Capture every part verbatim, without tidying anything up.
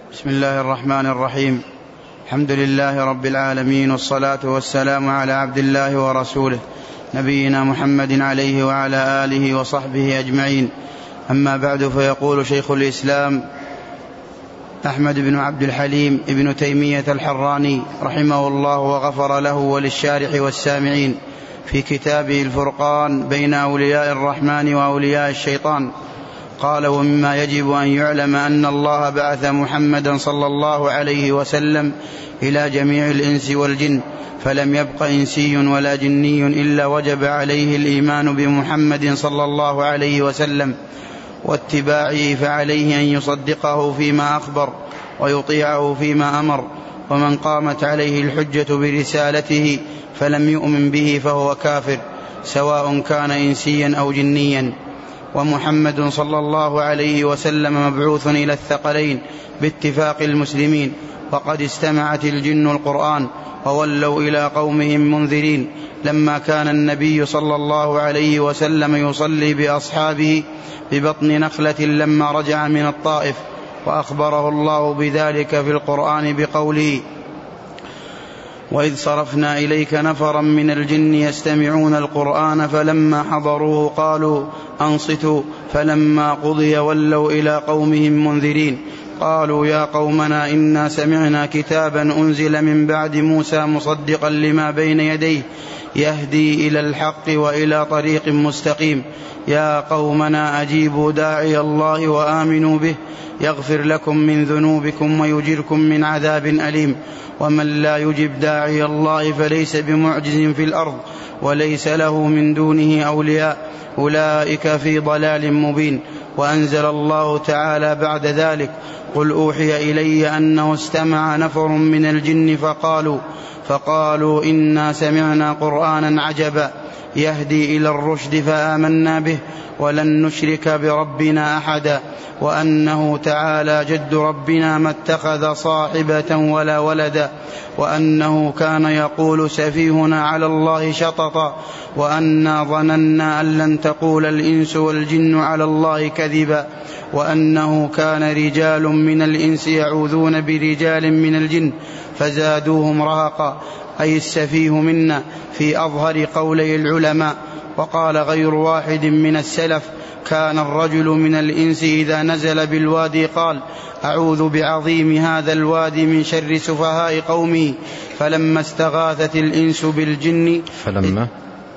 بسم الله الرحمن الرحيم. الحمد لله رب العالمين، والصلاة والسلام على عبد الله ورسوله نبينا محمد عليه وعلى آله وصحبه أجمعين. أما بعد، فيقول شيخ الإسلام أحمد بن عبد الحليم ابن تيمية الحراني رحمه الله وغفر له وللشارح والسامعين في كتابه الفرقان بين أولياء الرحمن وأولياء الشيطان، قال: ومما يجب أن يعلم أن الله بعث محمدا صلى الله عليه وسلم إلى جميع الإنس والجن، فلم يبق إنسي ولا جني إلا وجب عليه الإيمان بمحمد صلى الله عليه وسلم واتباعه، فعليه أن يصدقه فيما أخبر ويطيعه فيما أمر. ومن قامت عليه الحجة برسالته فلم يؤمن به فهو كافر، سواء كان إنسيا أو جنيا. ومحمد صلى الله عليه وسلم مبعوث إلى الثقلين باتفاق المسلمين، وقد استمعت الجن القرآن وولوا إلى قومهم منذرين، لما كان النبي صلى الله عليه وسلم يصلي بأصحابه ببطن نخلة لما رجع من الطائف، وأخبره الله بذلك في القرآن بقوله: وإذ صرفنا إليك نفرا من الجن يستمعون القرآن فلما حضروه قالوا أنصتوا، فلما قضي ولوا إلى قومهم منذرين، قالوا يا قومنا إنا سمعنا كتابا أنزل من بعد موسى مصدقا لما بين يديه يهدي إلى الحق وإلى طريق مستقيم، يا قومنا أجيبوا داعي الله وآمنوا به يغفر لكم من ذنوبكم ويجركم من عذاب أليم. ومن لا يجب داعي الله فليس بمعجز في الأرض وليس له من دونه أولياء، أولئك في ضلال مبين. وأنزل الله تعالى بعد ذلك: قل أوحي إلي أنه استمع نفر من الجن فقالوا فقالوا إنا سمعنا قرآنا عجبا يهدي إلى الرشد فآمنا به ولن نشرك بربنا أحدا، وأنه تعالى جد ربنا ما اتخذ صاحبة ولا ولدا، وأنه كان يقول سفيهنا على الله شططا، وأنا ظننا أن لن تقول الإنس والجن على الله كذبا، وأنه كان رجال من الإنس يعوذون برجال من الجن فزادوهم رهقا، أي السفيه منا في أظهر قولي العلماء. وقال غير واحد من السلف: كان الرجل من الإنس إذا نزل بالوادي قال أعوذ بعظيم هذا الوادي من شر سفهاء قومي، فلما استغاثت الإنس بالجن فلما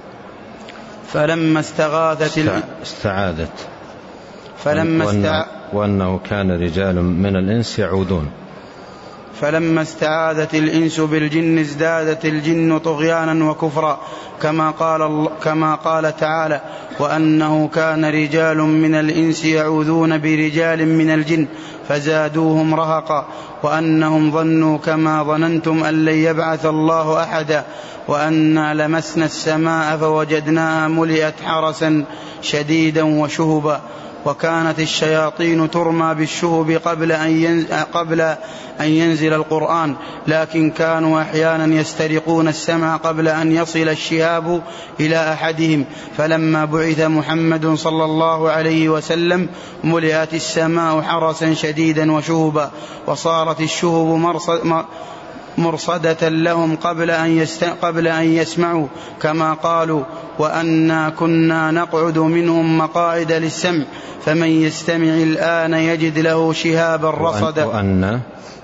فلما استغاثت استعاذت فلما وأنه, وأنه كان رجال من الإنس يعوذون فلما استعاذت الإنس بالجن ازدادت الجن طغيانا وكفرا، كما قال, كما قال تعالى: وأنه كان رجال من الإنس يعوذون برجال من الجن فزادوهم رهقا، وأنهم ظنوا كما ظننتم أن لن يبعث الله أحدا، وأنا لمسنا السماء فوجدناها ملئت حرسا شديدا وشهبا، وكانت الشياطين ترمى بالشهب قبل أن قبل أن ينزل القرآن، لكن كانوا أحيانا يسترقون السمع قبل أن يصل الشهاب إلى أحدهم، فلما بعث محمد صلى الله عليه وسلم ملئت السماء حرسا شديدا وشهبا، وصارت الشهب مرصد مرصدة لهم قبل أن, يست... قبل أن يسمعوا، كما قالوا: وأنا كنا نقعد منهم مقاعد للسمع فمن يستمع الآن يجد له شهابا رصدا. وأن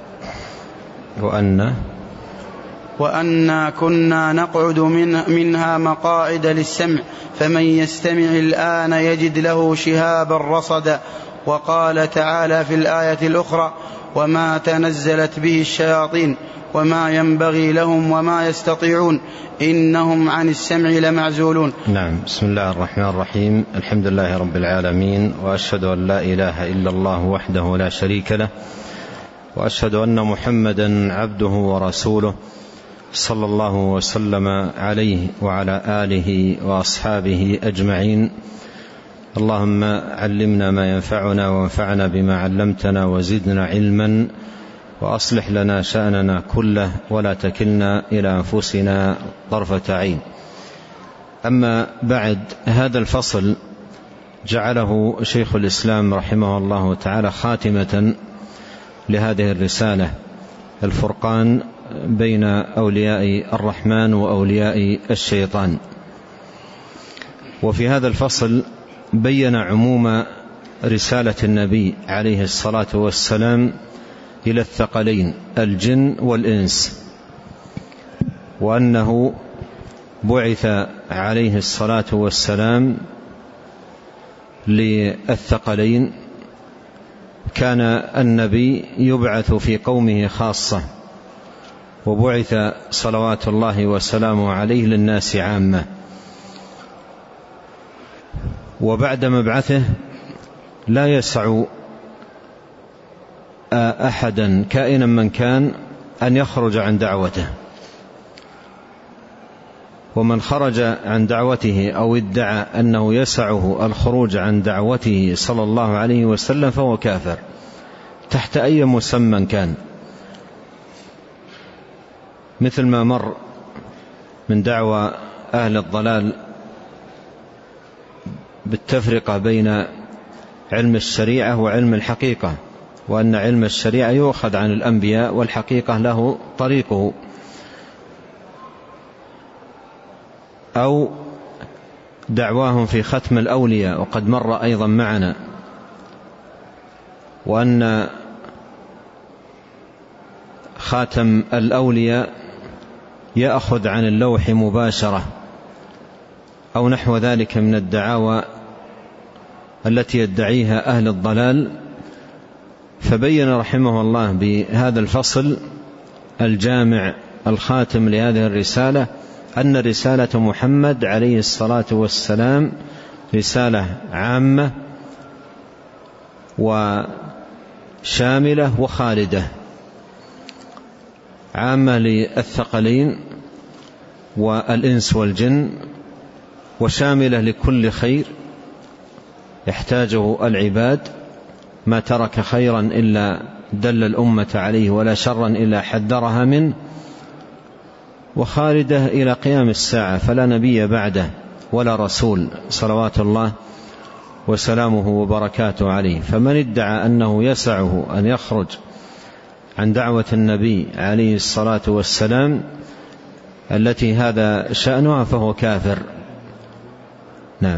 وأن وأنا كنا نقعد من... منها مقاعد للسمع فمن يستمع الآن يجد له شهابا رصدا. وقال تعالى في الآية الأخرى: وما تنزلت به الشياطين وما ينبغي لهم وما يستطيعون إنهم عن السمع لمعزولون. نعم. بسم الله الرحمن الرحيم. الحمد لله رب العالمين، وأشهد أن لا إله إلا الله وحده لا شريك له، وأشهد أن محمدا عبده ورسوله صلى الله وسلم عليه وعلى آله وأصحابه أجمعين. اللهم علمنا ما ينفعنا وانفعنا بما علمتنا وزدنا علما، وأصلح لنا شأننا كله ولا تكلنا إلى أنفسنا طرفة عين. أما بعد، هذا الفصل جعله شيخ الإسلام رحمه الله تعالى خاتمة لهذه الرسالة، الفرقان بين أولياء الرحمن وأولياء الشيطان. وفي هذا الفصل بين عموم رسالة النبي عليه الصلاة والسلام إلى الثقلين الجن والإنس، وأنه بعث عليه الصلاة والسلام للثقلين. كان النبي يبعث في قومه خاصة، وبعث صلوات الله وسلامه عليه للناس عامة. وبعد مبعثه لا يسع أحدا كائنا من كان أن يخرج عن دعوته، ومن خرج عن دعوته أو ادعى أنه يسعه الخروج عن دعوته صلى الله عليه وسلم فهو كافر تحت أي مسمى كان، مثل ما مر من دعوى أهل الضلال بالتفرقة بين علم الشريعة وعلم الحقيقة، وأن علم الشريعة يؤخذ عن الأنبياء والحقيقة له طريقه، أو دعواهم في ختم الأولياء، وقد مر أيضا معنا، وأن خاتم الأولياء يأخذ عن اللوح مباشرة، أو نحو ذلك من الدعاوى التي يدعيها أهل الضلال. فبين رحمه الله بهذا الفصل الجامع الخاتم لهذه الرسالة أن رسالة محمد عليه الصلاة والسلام رسالة عامة وشاملة وخالدة، عامة للثقلين والإنس والجن، وشاملة لكل خير يحتاجه العباد، ما ترك خيرا إلا دل الأمة عليه، ولا شرا إلا حذرها منه، وخالدة إلى قيام الساعة، فلا نبي بعده ولا رسول صلوات الله وسلامه وبركاته عليه. فمن ادعى أنه يسعه أن يخرج عن دعوة النبي عليه الصلاة والسلام التي هذا شأنها فهو كافر. نعم.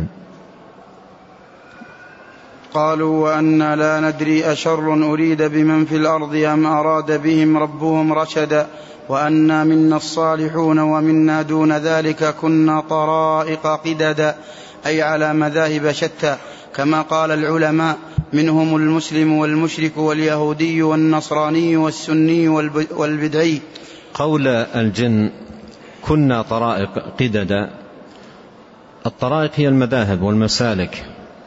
قالوا وأنا لا ندري أشر أريد بمن في الأرض أم أراد بهم ربهم رشدا وأنا منا الصالحون ومنا دون ذلك كنا طرائق قددا، أي على مذاهب شتى، كما قال العلماء منهم المسلم والمشرك واليهودي والنصراني والسني والبدعي. قول الجن كنا طرائق قددا، الطرائق هي المذاهب والمسالك،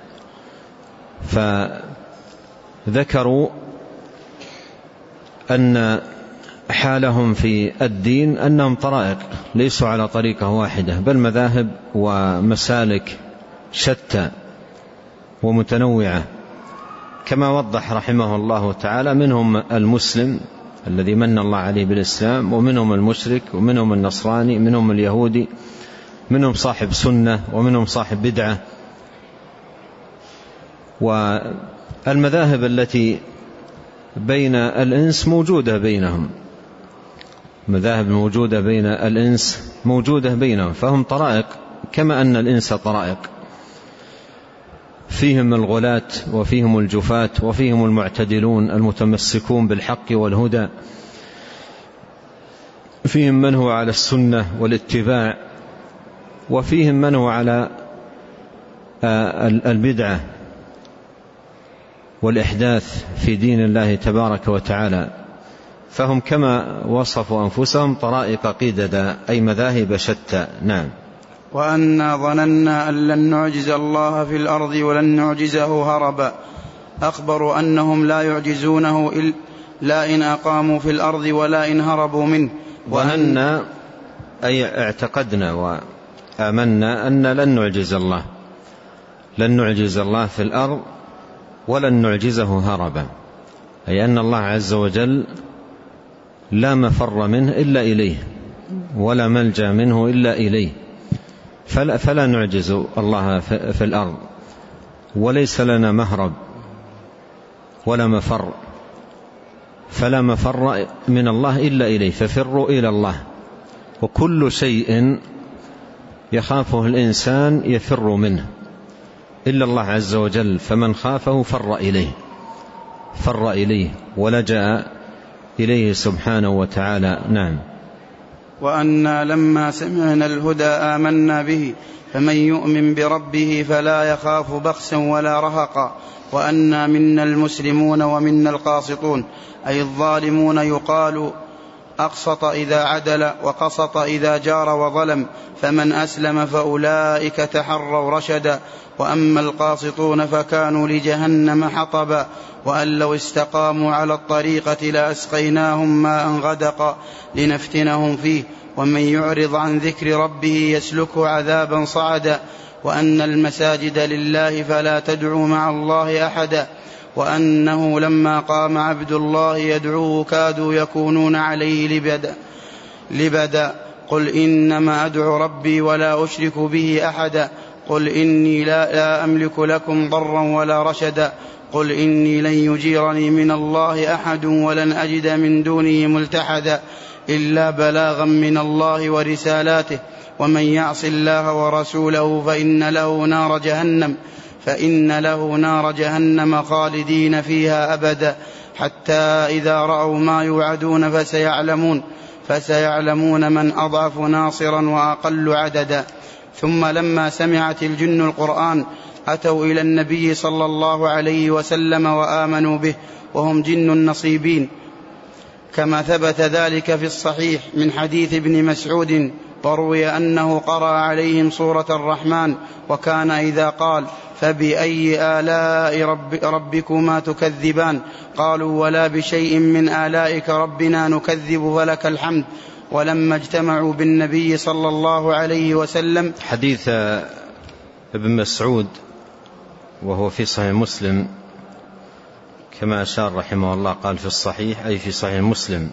فذكروا أن حالهم في الدين أنهم طرائق ليسوا على طريقة واحدة، بل مذاهب ومسالك شتى ومتنوعة، كما وضح رحمه الله تعالى منهم المسلم الذي من الله عليه بالإسلام، ومنهم المشرك، ومنهم النصراني، منهم اليهودي، منهم صاحب سنة، ومنهم صاحب بدعة. والمذاهب التي بين الإنس موجودة بينهم، مذاهب موجودة بين الإنس موجودة بينهم، فهم طرائق كما أن الإنس طرائق، فيهم الغلاة وفيهم الجفاة وفيهم المعتدلون المتمسكون بالحق والهدى، فيهم من هو على السنة والاتباع، وفيهم من هو على البدعة والإحداث في دين الله تبارك وتعالى. فهم كما وصفوا أنفسهم طرائق قددا، أي مذاهب شتى. نعم. وأنا ظننا أن لن نعجز الله في الأرض ولن نعجزه هربا، أخبروا أنهم لا يعجزونه لا إن أقاموا في الأرض ولا إن هربوا منه. ظننا أي اعتقدنا وآمنا أن لن نعجز الله، لن نعجز الله في الأرض ولن نعجزه هربا، أي أن الله عز وجل لا مفر منه إلا إليه، ولا ملجأ منه إلا إليه، فلا, فلا نعجز الله في الأرض، وليس لنا مهرب ولا مفر فلا مفر من الله إلا إليه، ففروا إلى الله. وكل شيء يخافه الإنسان يفر منه إلا الله عز وجل، فمن خافه فر إليه فر إليه ولجأ إليه سبحانه وتعالى. نعم. وأنا لما سمعنا الهدى آمنا به فمن يؤمن بربه فلا يخاف بخسا ولا رهقا. وأنا منا المسلمون ومنا القاسطون، أي الظالمون يقال أقسط إذا عدل وقسط إذا جار وظلم، فمن أسلم فأولئك تحروا رشدا. وأما القاسطون فكانوا لجهنم حطبا، وأن لو استقاموا على الطريقة لأسقيناهم ماء غدقا لنفتنهم فيه، ومن يعرض عن ذكر ربه يسلكه عذابا صعدا. وأن المساجد لله فلا تدعوا مع الله أحدا. وأنه لما قام عبد الله يدعوه كادوا يكونون عليه لبدا, لبدا قل إنما أدعو ربي ولا أشرك به أحدا. قل إني لا, لا أملك لكم ضرا ولا رشدا. قل إني لن يجيرني من الله أحد ولن أجد من دونه ملتحدا إلا بلاغا من الله ورسالاته. ومن يعص الله ورسوله فإن له نار جهنم فإن له نار جهنم خالدين فيها أبدا، حتى إذا رأوا ما يوعدون فسيعلمون فسيعلمون من أضعف ناصرا وأقل عددا. ثم لما سمعت الجن القرآن أتوا إلى النبي صلى الله عليه وسلم وآمنوا به، وهم جن نصيبين، كما ثبت ذلك في الصحيح من حديث ابن مسعود، وروي أنه قرأ عليهم سورة الرحمن، وكان إذا قال فبأي آلاء رب ربكما تكذبان قالوا ولا بشيء من آلائك ربنا نكذب فلك الحمد. ولما اجتمعوا بالنبي صلى الله عليه وسلم. حديث ابن مسعود وهو في صحيح مسلم كما أشار رحمه الله، قال في الصحيح أي في صحيح مسلم،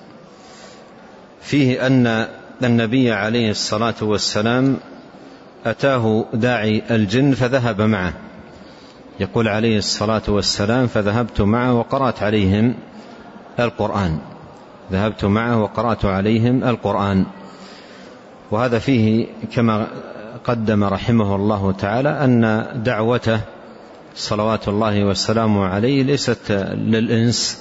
فيه أن النبي عليه الصلاة والسلام أتاه داعي الجن فذهب معه، يقول عليه الصلاة والسلام فذهبت معه وقرأت عليهم القرآن ذهبت معه وقرأت عليهم القرآن. وهذا فيه كما قدم رحمه الله تعالى أن دعوته صلوات الله والسلام عليه ليست للإنس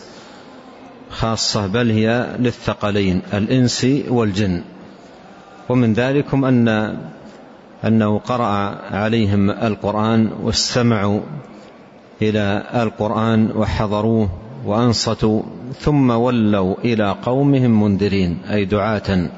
خاصة، بل هي للثقلين الإنس والجن. ومن ذلكم أن أنه قرأ عليهم القرآن واستمعوا إلى القرآن وحضروه وأنصتوا، ثم ولوا إلى قومهم منذرين، أي دعاة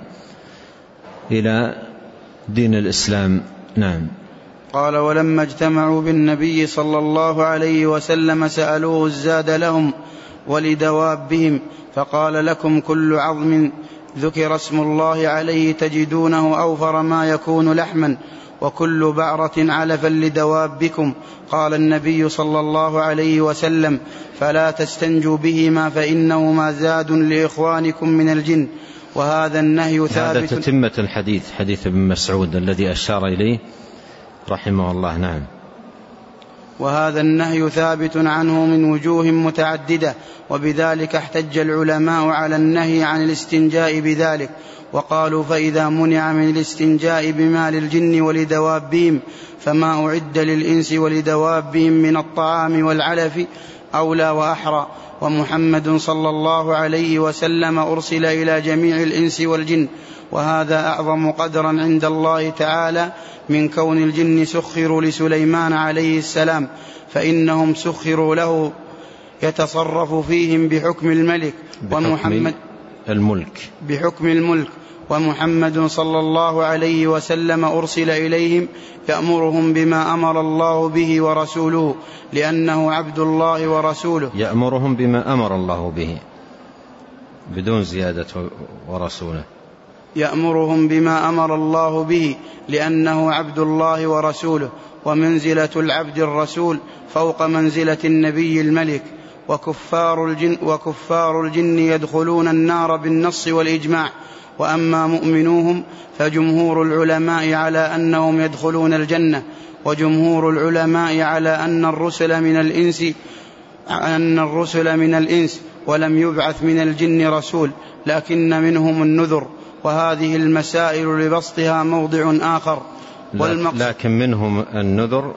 إلى دين الإسلام. نعم. قال ولما اجتمعوا بالنبي صلى الله عليه وسلم سألوه الزاد لهم ولدوابهم، فقال لكم كل عظم ذكر اسم الله عليه تجدونه أوفر ما يكون لحما، وكل بعرة علفا لدوابكم. قال النبي صلى الله عليه وسلم فلا تستنجوا بهما فإنهما زاد لإخوانكم من الجن. وهذا النهي ثابت. هذا تتمة الحديث، حديث ابن مسعود الذي أشار إليه رحمه الله. نعم. وهذا النهي ثابت عنه من وجوه متعددة، وبذلك احتج العلماء على النهي عن الاستنجاء بذلك، وقالوا فإذا منع من الاستنجاء بما للجن ولدوابهم فما أعد للإنس ولدوابهم من الطعام والعلف أولى وأحرى. ومحمد صلى الله عليه وسلم أرسل إلى جميع الإنس والجن، وهذا أعظم قدرا عند الله تعالى من كون الجن سخروا لسليمان عليه السلام، فإنهم سخروا له يتصرف فيهم بحكم الملك ومحمد الملك بحكم الملك ومحمد صلى الله عليه وسلم أرسل إليهم يأمرهم بما أمر الله به ورسوله، لأنه عبد الله ورسوله. يأمرهم بما أمر الله به بدون زيادة ورسوله. يأمرهم بما أمر الله به لأنه عبد الله ورسوله، ومنزلة العبد الرسول فوق منزلة النبي الملك. وكفار الجن, وكفار الجن يدخلون النار بالنص والإجماع، وأما مؤمنوهم فجمهور العلماء على أنهم يدخلون الجنة، وجمهور العلماء على أن الرسل من الإنس أن الرسل من الإنس ولم يبعث من الجن رسول، لكن منهم النذر، وهذه المسائل لبسطها موضع آخر. لكن منهم النذر،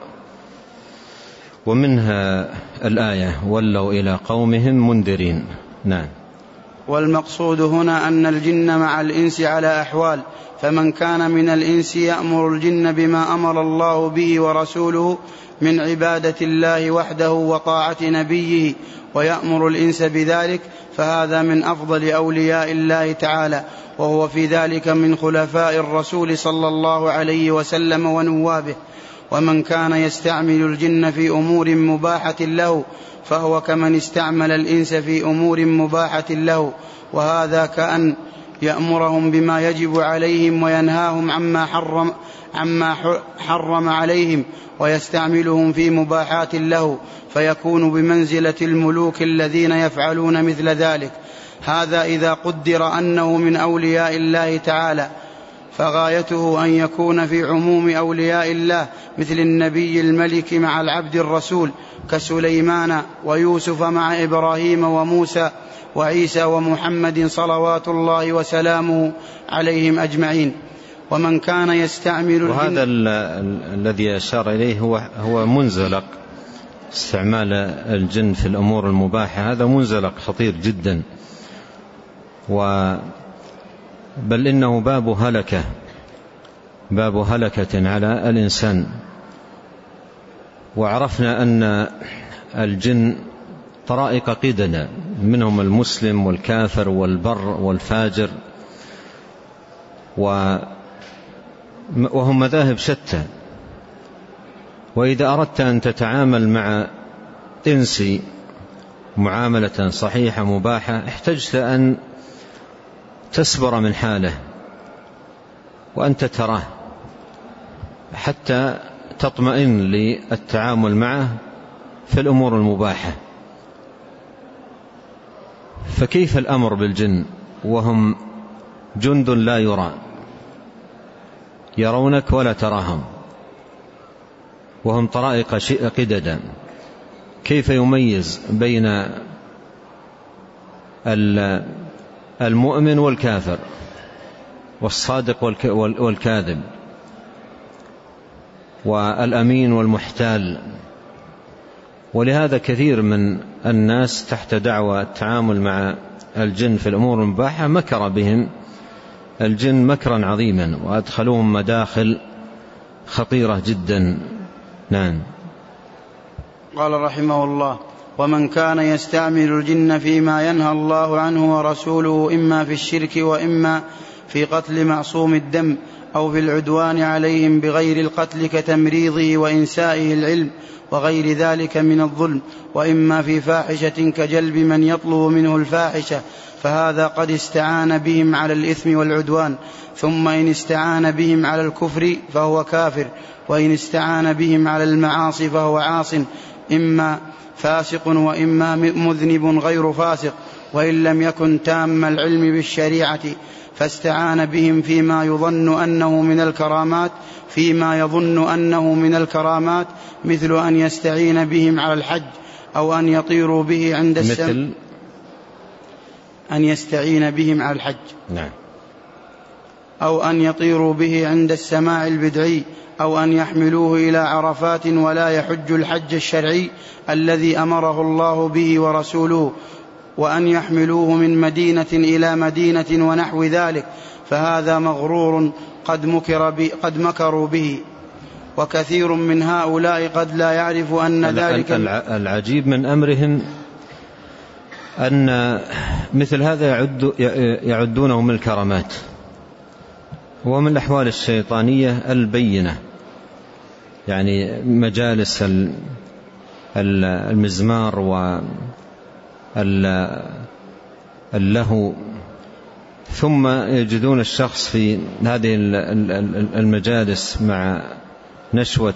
ومنها الآية ولوا إلى قومهم منذرين. نعم. والمقصود هنا أن الجن مع الإنس على أحوال، فمن كان من الإنس يأمر الجن بما أمر الله به ورسوله من عبادة الله وحده وطاعة نبيه، ويأمر الإنس بذلك، فهذا من أفضل أولياء الله تعالى، وهو في ذلك من خلفاء الرسول صلى الله عليه وسلم ونوابه. ومن كان يستعمل الجن في أمور مباحة له فهو كمن استعمل الإنس في أمور مباحة له، وهذا كأن يأمرهم بما يجب عليهم وينهاهم عما حرم, عما حرم عليهم، ويستعملهم في مباحات له، فيكون بمنزلة الملوك الذين يفعلون مثل ذلك. هذا إذا قدر أنه من أولياء الله تعالى، فغايته أن يكون في عموم أولياء الله مثل النبي الملك مع العبد الرسول كسليمان ويوسف مع إبراهيم وموسى وعيسى ومحمد صلوات الله وسلامه عليهم أجمعين. ومن كان يستعمل وهذا الذي أشار إليه هو, هو منزلق استعمال الجن في الأمور المباحة، هذا منزلق خطير جدا، و بل إنه باب هلكة باب هلكة على الإنسان. وعرفنا أن الجن طرائق قدنا، منهم المسلم والكافر والبر والفاجر، وهم مذاهب شتى. وإذا أردت أن تتعامل مع إنسي معاملة صحيحة مباحة احتجت أن تصبر من حاله وأنت تراه حتى تطمئن للتعامل معه في الأمور المباحة. فكيف الأمر بالجن وهم جند لا يرى، يرونك ولا تراهم، وهم طرائق قددا؟ كيف يميز بين المؤمن والكافر والصادق والكاذب والأمين والمحتال؟ ولهذا كثير من الناس تحت دعوى التعامل مع الجن في الأمور المباحة مكر بهم الجن مكرا عظيما، وأدخلوهم مداخل خطيرة جدا. نعم. قال رحمه الله: ومن كان يستعمل الجن فيما ينهى الله عنه ورسوله إما في الشرك وإما في قتل معصوم الدم أو في العدوان عليهم بغير القتل كتمريضه وإنسائه العلم وغير ذلك من الظلم، وإما في فاحشة كجلب من يطلب منه الفاحشة، فهذا قد استعان بهم على الإثم والعدوان. ثم إن استعان بهم على الكفر فهو كافر، وإن استعان بهم على المعاصي فهو عاص، إما فاسق وإما مذنب غير فاسق، وإن لم يكن تام العلم بالشريعة فاستعان بهم فيما يظن أنه من الكرامات فيما يظن أنه من الكرامات مثل أن يستعين بهم على الحج أو أن يطيروا به عند السماء، مثل أن يستعين بهم على الحج نعم. أو أن يطيروا به عند السماع البدعي، أو أن يحملوه إلى عرفات ولا يحج الحج الشرعي الذي أمره الله به ورسوله، وأن يحملوه من مدينة إلى مدينة ونحو ذلك، فهذا مغرور قد, مكر قد مكروا به. وكثير من هؤلاء قد لا يعرف أن ذلك. العجيب من أمرهم أن مثل هذا يعد يعدونه من الكرامات، ومن الأحوال الشيطانية البينة، يعني مجالس المزمار واللهو، ثم يجدون الشخص في هذه المجالس مع نشوة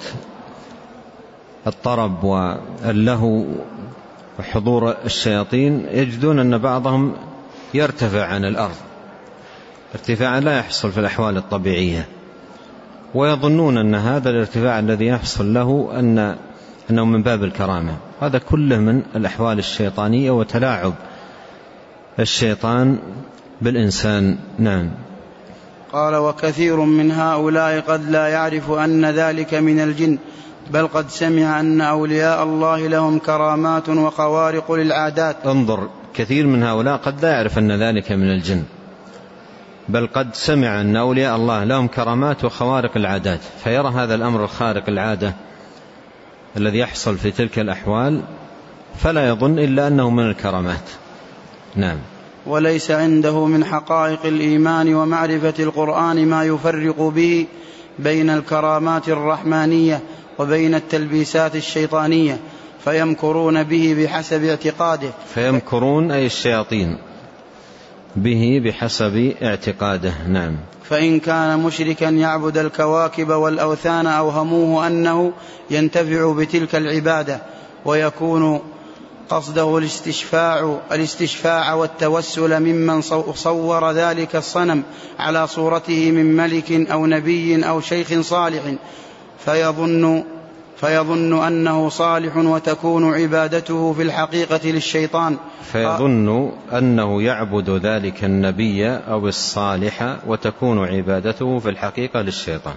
الطرب واللهو وحضور الشياطين، يجدون أن بعضهم يرتفع عن الأرض ارتفاعا لا يحصل في الأحوال الطبيعية، ويظنون أن هذا الارتفاع الذي يحصل له أن أنه من باب الكرامة. هذا كله من الأحوال الشيطانية وتلاعب الشيطان بالإنسان. نعم. قال: وكثير من هؤلاء قد لا يعرف أن ذلك من الجن، بل قد سمع أن أولياء الله لهم كرامات وخوارق للعادات. انظر، كثير من هؤلاء قد لا يعرف أن ذلك من الجن، بل قد سمع أن أولياء الله لهم كرامات وخوارق العادات، فيرى هذا الأمر الخارق العادة الذي يحصل في تلك الأحوال فلا يظن إلا أنه من الكرامات. نعم. وليس عنده من حقائق الإيمان ومعرفة القرآن ما يفرق به بين الكرامات الرحمانية وبين التلبيسات الشيطانية، فيمكرون به بحسب اعتقاده. فيمكرون أي الشياطين به بحسب اعتقاده. نعم. فإن كان مشركا يعبد الكواكب والأوثان أوهموه أنه ينتفع بتلك العبادة، ويكون قصده الاستشفاع, الاستشفاع والتوسل ممن صور ذلك الصنم على صورته من ملك أو نبي أو شيخ صالح، فيظن, فيظن أنه صالح وتكون عبادته في الحقيقة للشيطان. فيظن أنه يعبد ذلك النبي أو الصالح وتكون عبادته في الحقيقة للشيطان.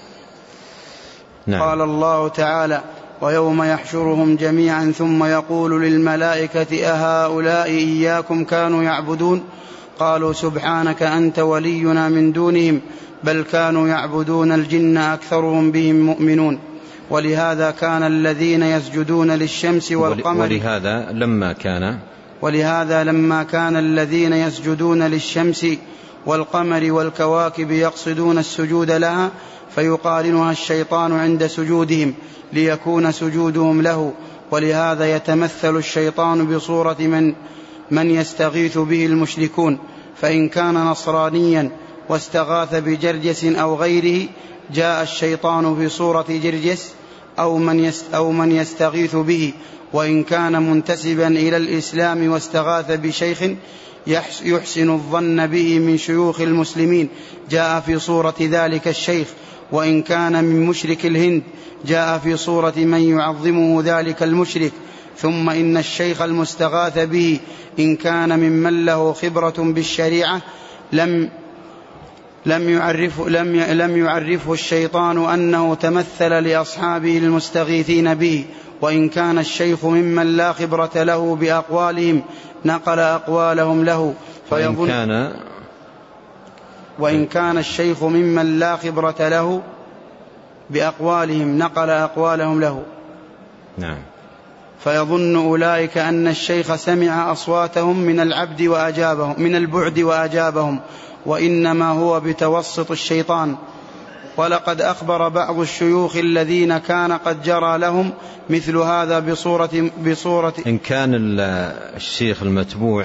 نعم. قال الله تعالى: ويوم يحشرهم جميعا ثم يقول للملائكة أهؤلاء إياكم كانوا يعبدون؟ قالوا سبحانك أنت ولينا من دونهم بل كانوا يعبدون الجن أكثرهم بهم مؤمنون. ولهذا كان الذين يسجدون للشمس والقمر ولهذا لما كان ولهذا لما كان الذين يسجدون للشمس والقمر والكواكب يقصدون السجود لها فيقارنها الشيطان عند سجودهم ليكون سجودهم له. ولهذا يتمثل الشيطان بصورة من, من يستغيث به المشركون، فإن كان نصرانيا واستغاث بجرجس أو غيره جاء الشيطان في صورة جرجس أو من, أو من يستغيث به. وإن كان منتسبا إلى الإسلام واستغاث بشيخ يحسن الظن به من شيوخ المسلمين جاء في صورة ذلك الشيخ. وإن كان من مشرك الهند جاء في صورة من يعظمه ذلك المشرك. ثم إن الشيخ المستغاث به إن كان ممن له خبرة بالشريعة لم لم يعرفه, لم لم يعرفه الشيطان أنه تمثل لأصحابه المستغيثين به. وإن كان الشيخ ممن لا خبرة له بأقوالهم نقل أقوالهم له وإن كان, وإن كان الشيخ ممن لا خبرة له بأقوالهم نقل أقوالهم له. نعم. فيظن أولئك أن الشيخ سمع أصواتهم من العبد وأجابهم من البعد وأجابهم، وإنما هو بتوسط الشيطان. ولقد أخبر بعض الشيوخ الذين كان قد جرى لهم مثل هذا بصورة, بصورة إن كان الشيخ المتبوع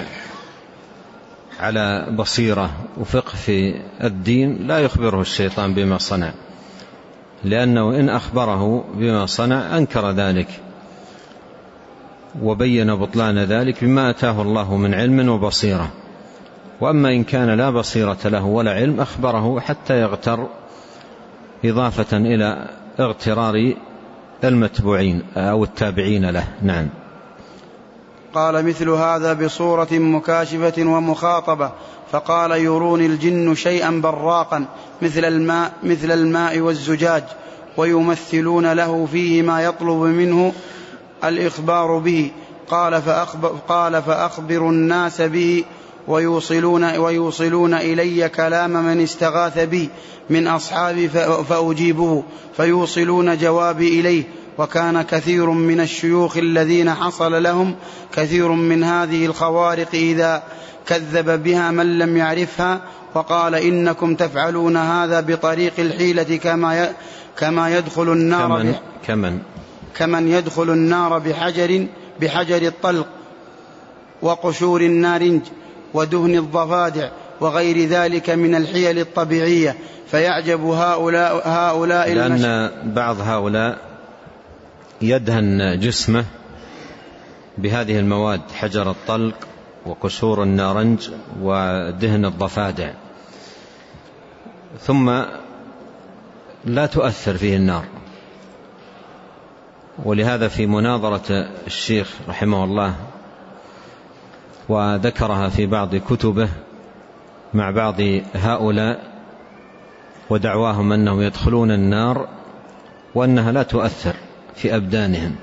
على بصيرة وفقه في الدين لا يخبره الشيطان بما صنع، لأنه إن أخبره بما صنع أنكر ذلك وبين بطلان ذلك بما أتاه الله من علم وبصيرة. وأما إن كان لا بصيرة له ولا علم أخبره حتى يغتر، إضافة إلى اغترار المتبوعين أو التابعين له. نعم. قال مثل هذا بصورة مكاشفة ومخاطبة، فقال يروني الجن شيئا براقا مثل الماء, مثل الماء والزجاج، ويمثلون له فيه ما يطلب منه الإخبار به. قال فأخبر, قال فأخبر الناس به ويوصلون, ويوصلون إلي كلام من استغاث بي من أصحابي فأجيبه فيوصلون جوابي إليه. وكان كثير من الشيوخ الذين حصل لهم كثير من هذه الخوارق إذا كذب بها من لم يعرفها وقال إنكم تفعلون هذا بطريق الحيلة كما كما يدخل النار كمن, كمن, كمن يدخل النار بحجر بحجر الطلق وقشور النارنج ودهن الضفادع وغير ذلك من الحيل الطبيعية. فيعجب هؤلاء, هؤلاء لأن بعض هؤلاء يدهن جسمه بهذه المواد، حجر الطلق وقشور النارنج ودهن الضفادع، ثم لا تؤثر فيه النار، ولهذا في مناظرة الشيخ رحمه الله وذكرها في بعض كتبه مع بعض هؤلاء ودعواهم أنهم يدخلون النار وأنها لا تؤثر في أبدانهم،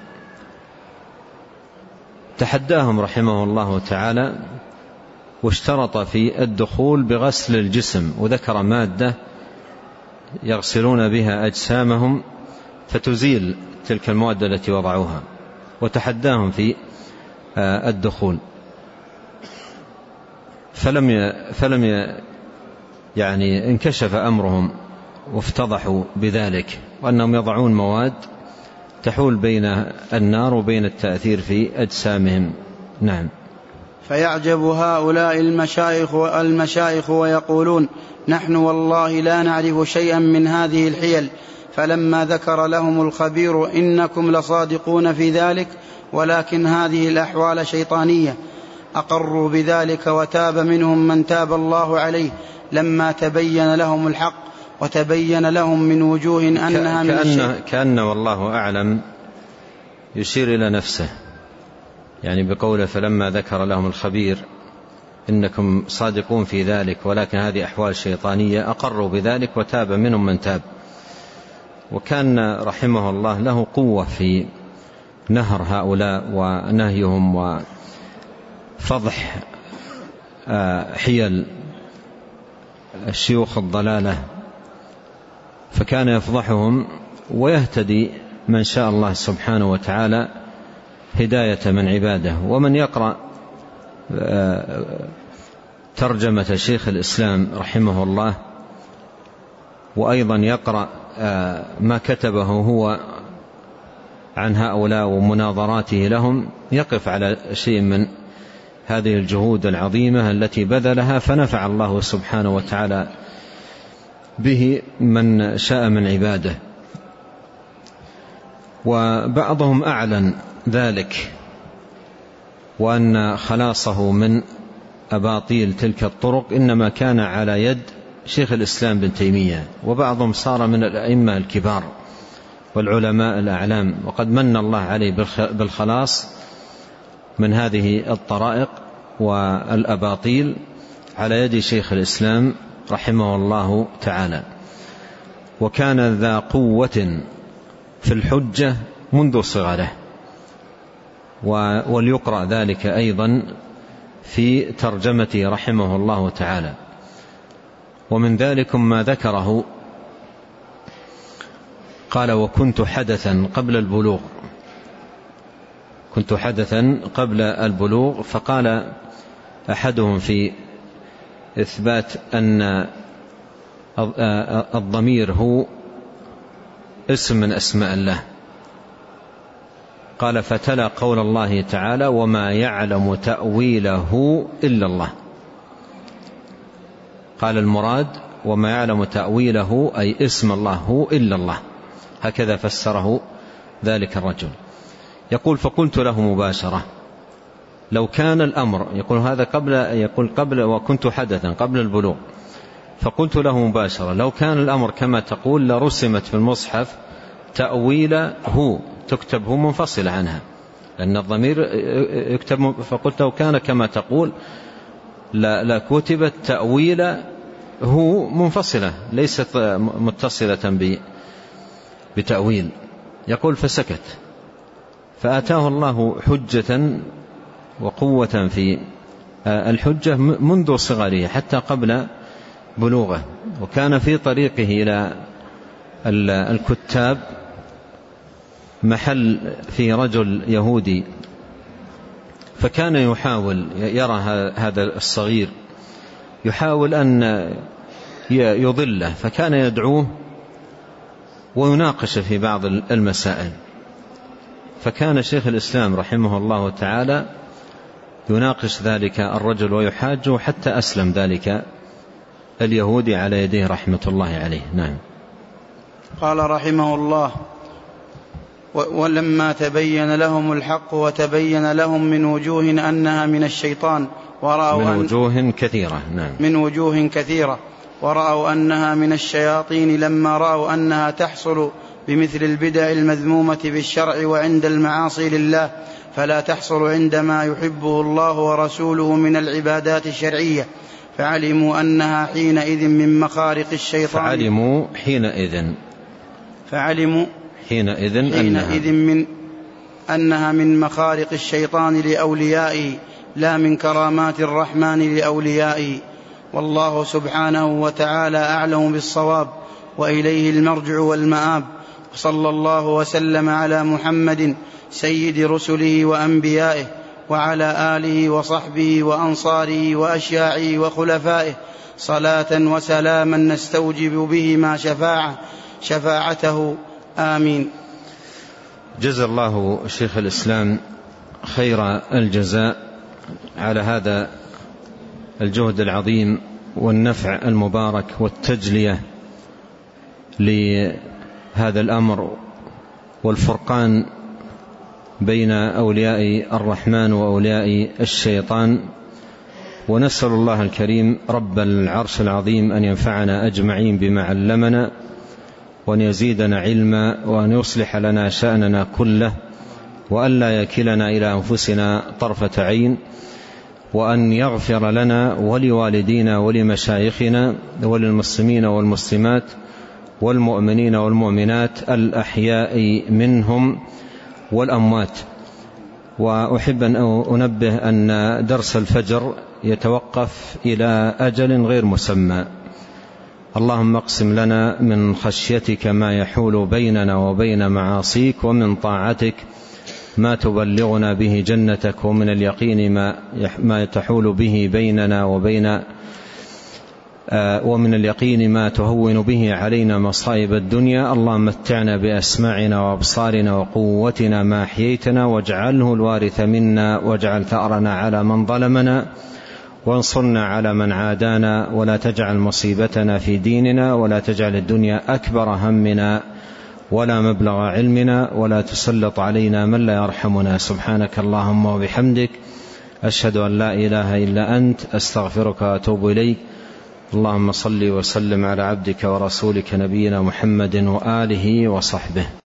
تحداهم رحمه الله تعالى واشترط في الدخول بغسل الجسم، وذكر مادة يغسلون بها أجسامهم فتزيل تلك المواد التي وضعوها، وتحداهم في الدخول، فلم فلم يعني انكشف أمرهم وافتضحوا بذلك، وأنهم يضعون مواد تحول بين النار وبين التأثير في أجسامهم. نعم. فيعجب هؤلاء المشايخ المشايخ ويقولون: نحن والله لا نعرف شيئا من هذه الحيل، فلما ذكر لهم الخبير إنكم لصادقون في ذلك، ولكن هذه الأحوال شيطانية، أقروا بذلك وتاب منهم من تاب الله عليه لما تبين لهم الحق، وتبين لهم من وجوه أنها من الشيء. كأن والله أعلم يشير إلى نفسه، يعني بقوله فلما ذكر لهم الخبير إنكم صادقون في ذلك ولكن هذه أحوال شيطانية، أقروا بذلك وتاب منهم من تاب. وكان رحمه الله له قوة في نهر هؤلاء ونهيهم وفضح حيل الشيوخ الضلالة، فكان يفضحهم ويهتدي من شاء الله سبحانه وتعالى هداية من عباده. ومن يقرأ ترجمة شيخ الإسلام رحمه الله وأيضا يقرأ ما كتبه هو عن هؤلاء ومناظراته لهم، يقف على شيء من هذه الجهود العظيمة التي بذلها، فنفع الله سبحانه وتعالى به من شاء من عباده. وبعضهم أعلن ذلك، وأن خلاصه من أباطيل تلك الطرق إنما كان على يد شيخ الإسلام بن تيمية، وبعضهم صار من الأئمة الكبار والعلماء الأعلام، وقد من الله عليه بالخلاص من هذه الطرائق والأباطيل على يد شيخ الإسلام رحمه الله تعالى. وكان ذا قوة في الحجة منذ صغره، وليقرأ ذلك أيضا في ترجمته رحمه الله تعالى. ومن ذلك ما ذكره قال: وكنت حدثا قبل البلوغ كنت حدثا قبل البلوغ فقال أحدهم في إثبات أن الضمير هو اسم من أسماء الله، قال: فتلا قول الله تعالى: وما يعلم تأويله إلا الله. قال المراد وما يعلم تأويله أي اسم الله هو إلا الله، هكذا فسره ذلك الرجل. يقول: فقلت له مباشرة لو كان الأمر، يقول هذا قبل يقول قبل وكنت حدثا قبل البلوغ، فقلت له مباشرة لو كان الأمر كما تقول لرسمت في المصحف تأويله، تكتب هو منفصلة عنها، لأن الضمير يكتب. فقلت لو كان كما تقول لكتبت تأويله منفصلة ليست متصلة بتأويل. يقول: فسكت، فآتاه الله حجة وقوة في الحجة منذ صغره حتى قبل بلوغه. وكان في طريقه إلى الكتاب محل فيه رجل يهودي، فكان يحاول يرى هذا الصغير يحاول أن يضله، فكان يدعوه ويناقش في بعض المسائل. فكان شيخ الإسلام رحمه الله تعالى يناقش ذلك الرجل ويحاجه حتى أسلم ذلك اليهودي على يديه رحمة الله عليه. نعم. قال رحمه الله: ولما تبين لهم الحق وتبين لهم من وجوه أنها من الشيطان ورأوا من وجوه كثيرة. نعم. من وجوه كثيرة ورأوا أنها من الشياطين، لما رأوا أنها تحصل بمثل البدع المذمومة بالشرع وعند المعاصي لله، فلا تحصل عندما يحبه الله ورسوله من العبادات الشرعية، فعلموا أنها حينئذ من مخارق الشيطان فعلموا حينئذ فعلموا حينئذ, حينئذ أنها, من أنها من مخارق الشيطان لأوليائه لا من كرامات الرحمن لأوليائه، والله سبحانه وتعالى أعلم بالصواب، وإليه المرجع والمآب. صلى الله وسلم على محمد سيد رسله وأنبيائه، وعلى آله وصحبه وأنصاره وأشياعه وخلفائه، صلاة وسلاما نستوجب بهما شفاعة شفاعته، آمين. جزا الله شيخ الإسلام خير الجزاء على هذا الجهد العظيم والنفع المبارك والتجلية لهذا الأمر والفرقان بين أولياء الرحمن وأولياء الشيطان. ونسأل الله الكريم رب العرش العظيم أن ينفعنا أجمعين بما علمنا، وأن يزيدنا علما، وأن يصلح لنا شأننا كله، وأن لا يكلنا إلى أنفسنا طرفة عين، وأن يغفر لنا ولوالدينا ولمشايخنا وللمسلمين والمسلمات والمؤمنين والمؤمنات الأحياء منهم والأموات. وأحب أن أنبه أن درس الفجر يتوقف إلى أجل غير مسمى. اللهم اقسم لنا من خشيتك ما يحول بيننا وبين معاصيك، ومن طاعتك ما تبلغنا به جنتك، ومن اليقين ما ما تحول به بيننا وبين ومن اليقين ما تهون به علينا مصائب الدنيا. اللهم متعنا بأسماعنا وأبصارنا وقوتنا ما أحييتنا، واجعله الوارث منا، واجعل ثأرنا على من ظلمنا، وانصرنا على من عادانا، ولا تجعل مصيبتنا في ديننا، ولا تجعل الدنيا أكبر همنا ولا مبلغ علمنا، ولا تسلط علينا من لا يرحمنا. سبحانك اللهم وبحمدك، أشهد أن لا إله إلا أنت، أستغفرك وأتوب إليك. اللهم صل وسلم على عبدك ورسولك نبينا محمد وآله وصحبه.